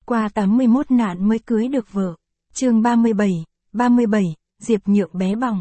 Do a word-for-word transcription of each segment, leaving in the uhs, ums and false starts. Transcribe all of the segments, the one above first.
Qua tám mươi mốt nạn mới cưới được vợ. Chương ba mươi bảy, ba mươi bảy, Diệp Nhượng bé bỏng.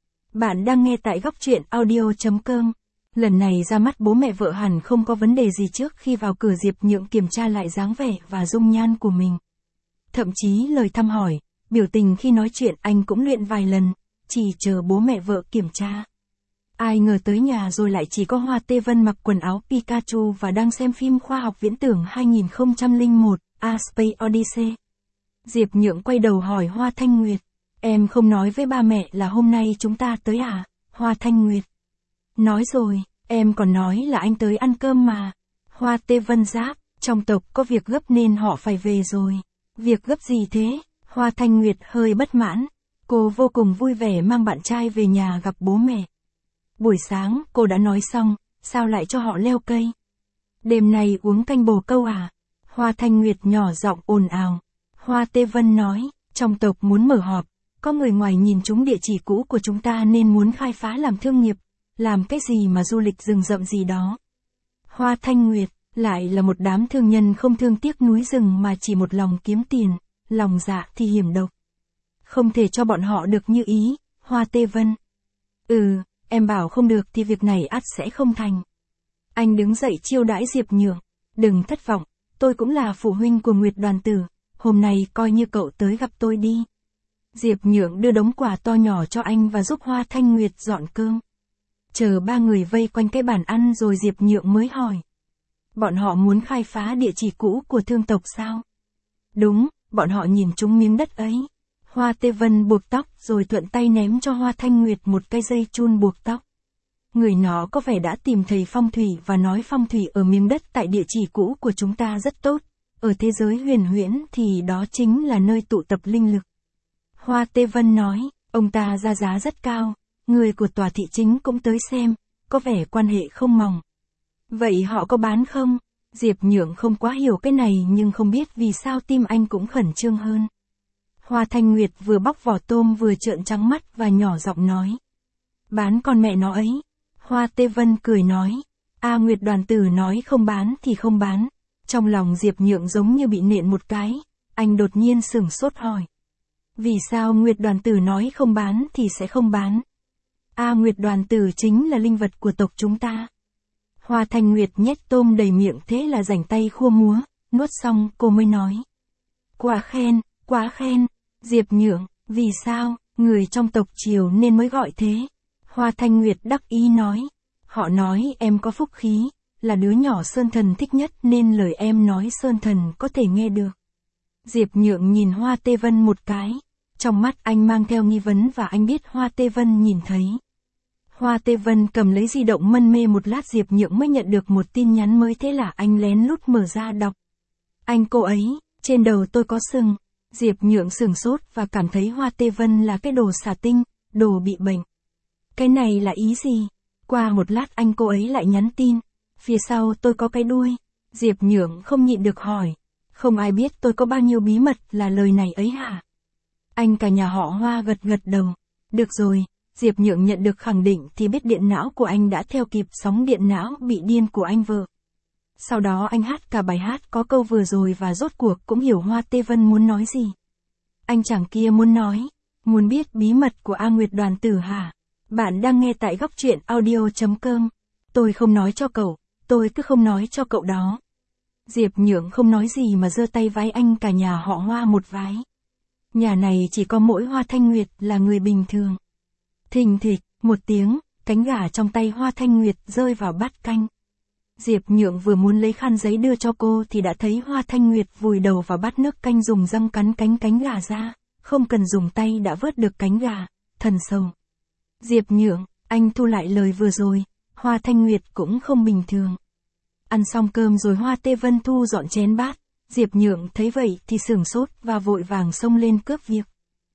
Bạn đang nghe tại góc truyện audio chấm com. Lần này ra mắt bố mẹ vợ hẳn không có vấn đề gì trước khi vào cửa Diệp Nhượng kiểm tra lại dáng vẻ và dung nhan của mình. Thậm chí lời thăm hỏi, biểu tình khi nói chuyện anh cũng luyện vài lần, chỉ chờ bố mẹ vợ kiểm tra. Ai ngờ tới nhà rồi lại chỉ có Hoa Tê Vân mặc quần áo Pikachu và đang xem phim khoa học viễn tưởng hai nghìn không trăm lẻ một, A Space Odyssey. Diệp Nhượng quay đầu hỏi Hoa Thanh Nguyệt, em không nói với ba mẹ là hôm nay chúng ta tới à? Hoa Thanh Nguyệt, nói rồi, em còn nói là anh tới ăn cơm mà. Hoa Tê Vân đáp, trong tộc có việc gấp nên họ phải về rồi. Việc gấp gì thế? Hoa Thanh Nguyệt hơi bất mãn. Cô vô cùng vui vẻ mang bạn trai về nhà gặp bố mẹ. Buổi sáng cô đã nói xong, sao lại cho họ leo cây? Đêm nay uống canh bồ câu à? Hoa Thanh Nguyệt nhỏ giọng ồn ào. Hoa Tê Vân nói, trong tộc muốn mở họp, có người ngoài nhìn trúng địa chỉ cũ của chúng ta nên muốn khai phá làm thương nghiệp, làm cái gì mà du lịch rừng rậm gì đó. Hoa Thanh Nguyệt, lại là một đám thương nhân không thương tiếc núi rừng mà chỉ một lòng kiếm tiền, lòng dạ thì hiểm độc. Không thể cho bọn họ được như ý. Hoa Tê Vân, ừ, em bảo không được thì việc này ắt sẽ không thành. Anh đứng dậy chiêu đãi Diệp Nhượng, đừng thất vọng, tôi cũng là phụ huynh của Nguyệt Đoàn Tử, hôm nay coi như cậu tới gặp tôi đi. Diệp Nhượng đưa đống quà to nhỏ cho anh và giúp Hoa Thanh Nguyệt dọn cơm. Chờ ba người vây quanh cái bàn ăn rồi Diệp Nhượng mới hỏi. Bọn họ muốn khai phá địa chỉ cũ của thương tộc sao? Đúng, bọn họ nhìn trúng miếng đất ấy. Hoa Tê Vân buộc tóc rồi thuận tay ném cho Hoa Thanh Nguyệt một cái dây chun buộc tóc. Người nó có vẻ đã tìm thầy phong thủy và nói phong thủy ở miếng đất tại địa chỉ cũ của chúng ta rất tốt. Ở thế giới huyền huyễn thì đó chính là nơi tụ tập linh lực. Hoa Tê Vân nói, ông ta ra giá rất cao, người của tòa thị chính cũng tới xem, có vẻ quan hệ không mỏng. Vậy họ có bán không? Diệp Nhượng không quá hiểu cái này nhưng không biết vì sao tim anh cũng khẩn trương hơn. Hoa Thanh Nguyệt vừa bóc vỏ tôm vừa trợn trắng mắt và nhỏ giọng nói. Bán con mẹ nó ấy. Hoa Tê Vân cười nói. A Nguyệt Đoàn Tử nói không bán thì không bán. Trong lòng Diệp Nhượng giống như bị nện một cái. Anh đột nhiên sửng sốt hỏi. Vì sao Nguyệt Đoàn Tử nói không bán thì sẽ không bán? A Nguyệt Đoàn Tử chính là linh vật của tộc chúng ta. Hoa Thanh Nguyệt nhét tôm đầy miệng thế là rảnh tay khua múa. Nuốt xong cô mới nói. Quá khen, quá khen. Diệp Nhượng, vì sao, người trong tộc Triều nên mới gọi thế? Hoa Thanh Nguyệt đắc ý nói. Họ nói em có phúc khí, là đứa nhỏ Sơn Thần thích nhất nên lời em nói Sơn Thần có thể nghe được. Diệp Nhượng nhìn Hoa Tê Vân một cái. Trong mắt anh mang theo nghi vấn và anh biết Hoa Tê Vân nhìn thấy. Hoa Tê Vân cầm lấy di động mân mê một lát Diệp Nhượng mới nhận được một tin nhắn mới thế là anh lén lút mở ra đọc. Anh cô ấy, trên đầu tôi có sừng. Diệp Nhượng sửng sốt và cảm thấy Hoa Tê Vân là cái đồ xà tinh, đồ bị bệnh. Cái này là ý gì? Qua một lát anh cô ấy lại nhắn tin. Phía sau tôi có cái đuôi. Diệp Nhượng không nhịn được hỏi. Không ai biết tôi có bao nhiêu bí mật là lời này ấy hả? Anh cả nhà họ Hoa gật gật đầu. Được rồi, Diệp Nhượng nhận được khẳng định thì biết điện não của anh đã theo kịp sóng điện não bị điên của anh vợ. Sau đó anh hát cả bài hát có câu vừa rồi và rốt cuộc cũng hiểu Hoa Tê Vân muốn nói gì. Anh chàng kia muốn nói, muốn biết bí mật của A Nguyệt Đoàn Tử hả? Bạn đang nghe tại góc truyện audio chấm com. Tôi không nói cho cậu, tôi cứ không nói cho cậu đó. Diệp Nhượng không nói gì mà giơ tay vái anh cả nhà họ Hoa một vái. Nhà này chỉ có mỗi Hoa Thanh Nguyệt là người bình thường. Thình thịch, một tiếng, cánh gà trong tay Hoa Thanh Nguyệt rơi vào bát canh. Diệp Nhượng vừa muốn lấy khăn giấy đưa cho cô thì đã thấy Hoa Thanh Nguyệt vùi đầu vào bát nước canh dùng răng cắn cánh cánh gà ra, không cần dùng tay đã vớt được cánh gà, thần sầu. Diệp Nhượng, anh thu lại lời vừa rồi, Hoa Thanh Nguyệt cũng không bình thường. Ăn xong cơm rồi Hoa Tê Vân thu dọn chén bát, Diệp Nhượng thấy vậy thì sửng sốt và vội vàng xông lên cướp việc.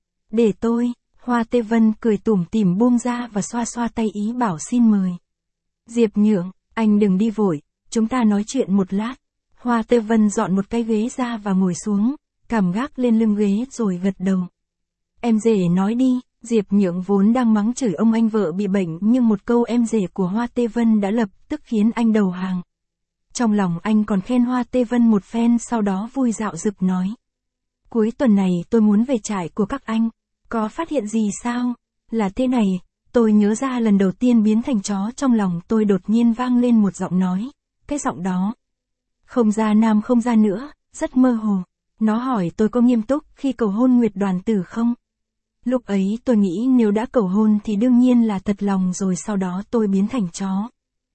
Để tôi, Hoa Tê Vân cười tủm tỉm buông ra và xoa xoa tay ý bảo xin mời. Diệp Nhượng, anh đừng đi vội, chúng ta nói chuyện một lát. Hoa Tê Vân dọn một cái ghế ra và ngồi xuống, cằm gác lên lưng ghế rồi gật đầu. Em rể nói đi, Diệp Nhượng vốn đang mắng chửi ông anh vợ bị bệnh nhưng một câu em rể của Hoa Tê Vân đã lập tức khiến anh đầu hàng. Trong lòng anh còn khen Hoa Tê Vân một phen, sau đó vui dạo dực nói. Cuối tuần này tôi muốn về trại của các anh, có phát hiện gì sao? Là thế này, tôi nhớ ra lần đầu tiên biến thành chó, trong lòng tôi đột nhiên vang lên một giọng nói, cái giọng đó không ra nam không ra nữa, rất mơ hồ. Nó hỏi tôi có nghiêm túc khi cầu hôn Nguyệt Đoàn Tử không? Lúc ấy tôi nghĩ nếu đã cầu hôn thì đương nhiên là thật lòng rồi, sau đó tôi biến thành chó.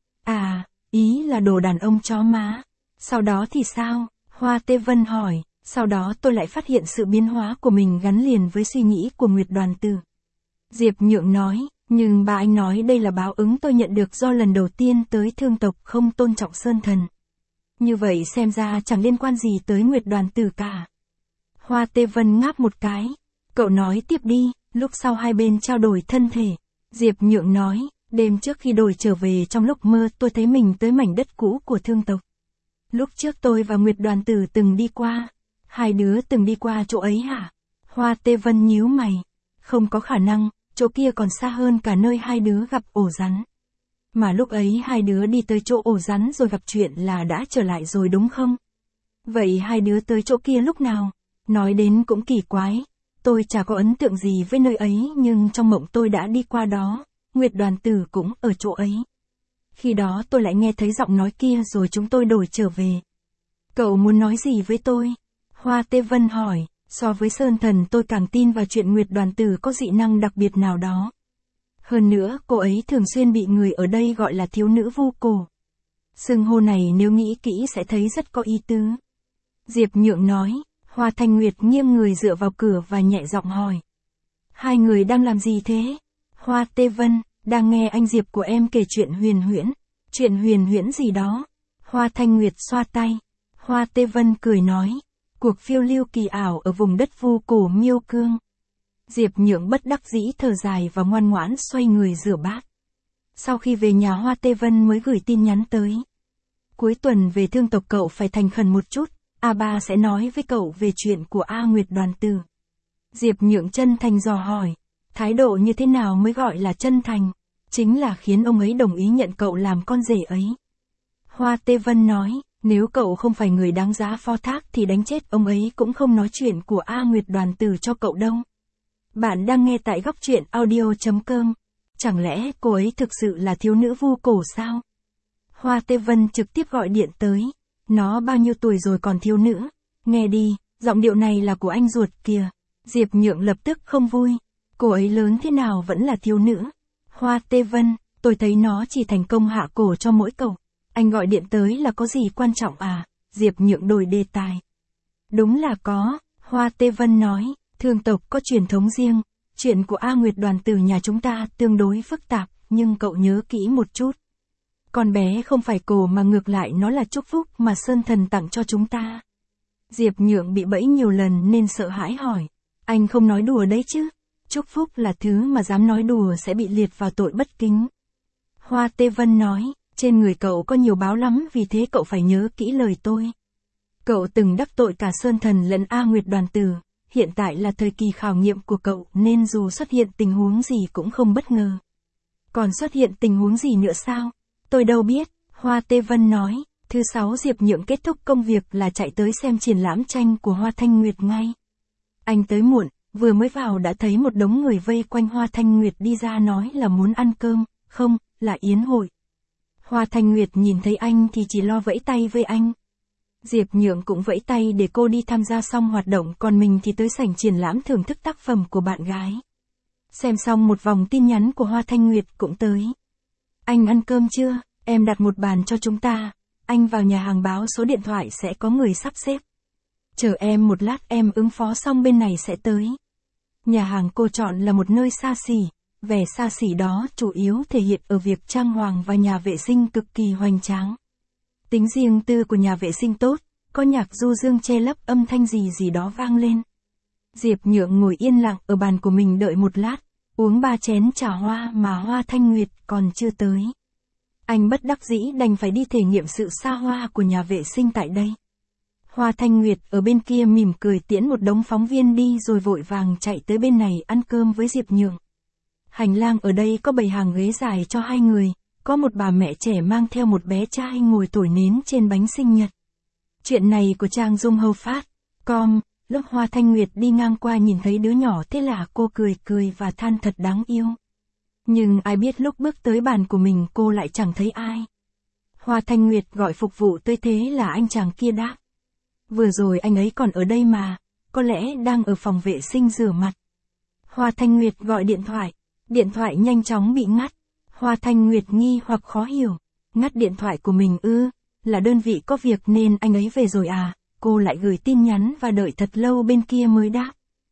À, ý là đồ đàn ông chó má. Sau đó thì sao? Hoa Tê Vân hỏi. Sau đó tôi lại phát hiện sự biến hóa của mình gắn liền với suy nghĩ của Nguyệt Đoàn Tử. Diệp Nhượng nói, nhưng bà anh nói đây là báo ứng tôi nhận được do lần đầu tiên tới thương tộc không tôn trọng Sơn Thần. Như vậy xem ra chẳng liên quan gì tới Nguyệt Đoàn Tử cả. Hoa Tê Vân ngáp một cái. Cậu nói tiếp đi. Lúc sau hai bên trao đổi thân thể. Diệp Nhượng nói, đêm trước khi đổi trở về, trong lúc mơ tôi thấy mình tới mảnh đất cũ của thương tộc. Lúc trước tôi và Nguyệt Đoàn Tử từng đi qua. Hai đứa từng đi qua chỗ ấy hả? Hoa Tê Vân nhíu mày. Không có khả năng, chỗ kia còn xa hơn cả nơi hai đứa gặp ổ rắn. Mà lúc ấy hai đứa đi tới chỗ ổ rắn rồi gặp chuyện là đã trở lại rồi đúng không? Vậy hai đứa tới chỗ kia lúc nào? Nói đến cũng kỳ quái. Tôi chả có ấn tượng gì với nơi ấy, nhưng trong mộng tôi đã đi qua đó. Nguyệt Đoàn Tử cũng ở chỗ ấy. Khi đó tôi lại nghe thấy giọng nói kia rồi chúng tôi đổi trở về. Cậu muốn nói gì với tôi? Hoa Tê Vân hỏi. So với Sơn Thần tôi càng tin vào chuyện Nguyệt Đoàn Tử có dị năng đặc biệt nào đó. Hơn nữa, cô ấy thường xuyên bị người ở đây gọi là thiếu nữ vu cổ. Xưng hô này nếu nghĩ kỹ sẽ thấy rất có ý tứ. Diệp Nhượng nói. Hoa Thanh Nguyệt nghiêng người dựa vào cửa và nhẹ giọng hỏi. Hai người đang làm gì thế? Hoa Tê Vân, đang nghe anh Diệp của em kể chuyện huyền huyễn. Chuyện huyền huyễn gì đó? Hoa Thanh Nguyệt xoa tay. Hoa Tê Vân cười nói. Cuộc phiêu lưu kỳ ảo ở vùng đất vu cổ Miêu Cương. Diệp Nhượng bất đắc dĩ thở dài và ngoan ngoãn xoay người rửa bát. Sau khi về nhà Hoa Tê Vân mới gửi tin nhắn tới. Cuối tuần về thương tộc cậu phải thành khẩn một chút, A Ba sẽ nói với cậu về chuyện của A Nguyệt Đoàn Tử. Diệp Nhượng chân thành dò hỏi, thái độ như thế nào mới gọi là chân thành? Chính là khiến ông ấy đồng ý nhận cậu làm con rể ấy. Hoa Tê Vân nói, nếu cậu không phải người đáng giá phó thác thì đánh chết ông ấy cũng không nói chuyện của A Nguyệt Đoàn Tử cho cậu đâu. Bạn đang nghe tại góc truyện audio chấm com. Chẳng lẽ cô ấy thực sự là thiếu nữ vu cổ sao? Hoa Tê Vân trực tiếp gọi điện tới. Nó bao nhiêu tuổi rồi còn thiếu nữ? Nghe đi, giọng điệu này là của anh ruột kìa. Diệp Nhượng lập tức không vui. Cô ấy lớn thế nào vẫn là thiếu nữ. Hoa Tê Vân, tôi thấy nó chỉ thành công hạ cổ cho mỗi cậu. Anh gọi điện tới là có gì quan trọng à? Diệp Nhượng đổi đề tài. Đúng là có, Hoa Tê Vân nói, thương tộc có truyền thống riêng. Chuyện của A Nguyệt Đoàn Tử nhà chúng ta tương đối phức tạp, nhưng cậu nhớ kỹ một chút. Con bé không phải cổ mà ngược lại nó là chúc phúc mà Sơn Thần tặng cho chúng ta. Diệp Nhượng bị bẫy nhiều lần nên sợ hãi hỏi. Anh không nói đùa đấy chứ? Chúc phúc là thứ mà dám nói đùa sẽ bị liệt vào tội bất kính. Hoa Tê Vân nói, trên người cậu có nhiều báo lắm, vì thế cậu phải nhớ kỹ lời tôi. Cậu từng đắc tội cả Sơn Thần lẫn A Nguyệt Đoàn Tử. Hiện tại là thời kỳ khảo nghiệm của cậu nên dù xuất hiện tình huống gì cũng không bất ngờ. Còn xuất hiện tình huống gì nữa sao? Tôi đâu biết, Hoa Tê Vân nói. Thứ sáu Diệp Nhượng kết thúc công việc là chạy tới xem triển lãm tranh của Hoa Thanh Nguyệt ngay. Anh tới muộn, vừa mới vào đã thấy một đống người vây quanh Hoa Thanh Nguyệt đi ra nói là muốn ăn cơm, không, là yến hội. Hoa Thanh Nguyệt nhìn thấy anh thì chỉ lo vẫy tay với anh. Diệp Nhượng cũng vẫy tay để cô đi tham gia xong hoạt động, còn mình thì tới sảnh triển lãm thưởng thức tác phẩm của bạn gái. Xem xong một vòng tin nhắn của Hoa Thanh Nguyệt cũng tới. Anh ăn cơm chưa? Em đặt một bàn cho chúng ta. Anh vào nhà hàng báo số điện thoại sẽ có người sắp xếp. Chờ em một lát, em ứng phó xong bên này sẽ tới. Nhà hàng cô chọn là một nơi xa xỉ. Vẻ xa xỉ đó chủ yếu thể hiện ở việc trang hoàng và nhà vệ sinh cực kỳ hoành tráng. Tính riêng tư của nhà vệ sinh tốt, có nhạc du dương che lấp âm thanh gì gì đó vang lên. Diệp Nhượng ngồi yên lặng ở bàn của mình đợi một lát, uống ba chén trà hoa mà Hoa Thanh Nguyệt còn chưa tới. Anh bất đắc dĩ đành phải đi thể nghiệm sự xa hoa của nhà vệ sinh tại đây. Hoa Thanh Nguyệt ở bên kia mỉm cười tiễn một đống phóng viên đi rồi vội vàng chạy tới bên này ăn cơm với Diệp Nhượng. Hành lang ở đây có bày hàng ghế dài cho hai người, có một bà mẹ trẻ mang theo một bé trai ngồi thổi nến trên bánh sinh nhật. Chuyện này của trang Dung Hâu Phát, com, lúc Hoa Thanh Nguyệt đi ngang qua nhìn thấy đứa nhỏ thế là cô cười cười và than thật đáng yêu. Nhưng ai biết lúc bước tới bàn của mình cô lại chẳng thấy ai. Hoa Thanh Nguyệt gọi phục vụ tới thế là anh chàng kia đáp. Vừa rồi anh ấy còn ở đây mà, có lẽ đang ở phòng vệ sinh rửa mặt. Hoa Thanh Nguyệt gọi điện thoại, điện thoại nhanh chóng bị ngắt. Hoa Thanh Nguyệt nghi hoặc khó hiểu, ngắt điện thoại của mình ư, là đơn vị có việc nên anh ấy về rồi à, cô lại gửi tin nhắn và đợi thật lâu bên kia mới đáp.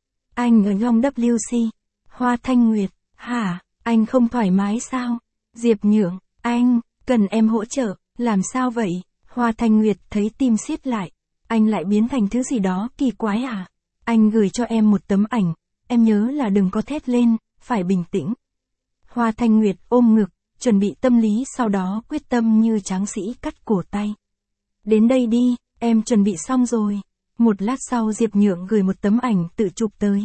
Anh ở Long W C, Hoa Thanh Nguyệt, hả, anh không thoải mái sao? Diệp Nhượng, anh, cần em hỗ trợ, làm sao vậy? Hoa Thanh Nguyệt thấy tim siết lại, anh lại biến thành thứ gì đó kỳ quái à? Anh gửi cho em một tấm ảnh, em nhớ là đừng có thét lên, phải bình tĩnh. Hoa Thanh Nguyệt ôm ngực, chuẩn bị tâm lý sau đó quyết tâm như tráng sĩ cắt cổ tay. Đến đây đi, em chuẩn bị xong rồi. Một lát sau Diệp Nhượng gửi một tấm ảnh tự chụp tới.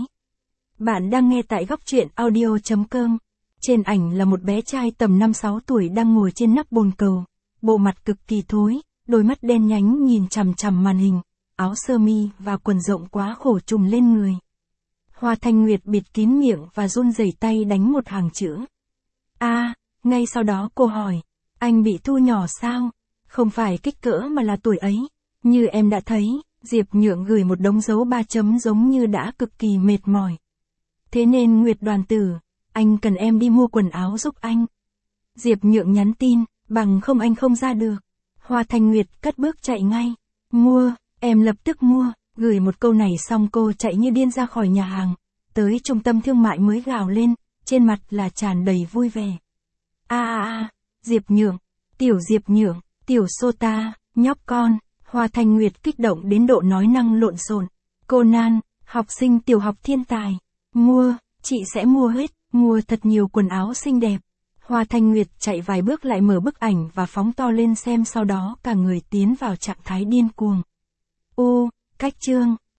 Bạn đang nghe tại góc truyện audio chấm com. Trên ảnh là một bé trai tầm năm sáu tuổi đang ngồi trên nắp bồn cầu. Bộ mặt cực kỳ thối, đôi mắt đen nhánh nhìn chằm chằm màn hình, áo sơ mi và quần rộng quá khổ trùm lên người. Hoa Thanh Nguyệt bịt kín miệng và run rẩy tay đánh một hàng chữ. A, à, ngay sau đó cô hỏi, anh bị thu nhỏ sao? Không phải kích cỡ mà là tuổi ấy. Như em đã thấy, Diệp Nhượng gửi một đống dấu ba chấm giống như đã cực kỳ mệt mỏi. Thế nên Nguyệt Đoàn Tử, anh cần em đi mua quần áo giúp anh. Diệp Nhượng nhắn tin, bằng không anh không ra được. Hoa Thanh Nguyệt cất bước chạy ngay. Mua, em lập tức mua. Gửi một câu này xong cô chạy như điên ra khỏi nhà hàng. Tới trung tâm thương mại mới gào lên, trên mặt là tràn đầy vui vẻ. A a a, Diệp Nhượng, tiểu Diệp Nhượng, tiểu Sota, nhóc con. Hoa Thanh Nguyệt kích động đến độ nói năng lộn xộn. Cô Nan, học sinh tiểu học thiên tài. Mua, chị sẽ mua hết, mua thật nhiều quần áo xinh đẹp. Hoa Thanh Nguyệt chạy vài bước lại mở bức ảnh và phóng to lên xem, sau đó cả người tiến vào trạng thái điên cuồng. U, cách chương.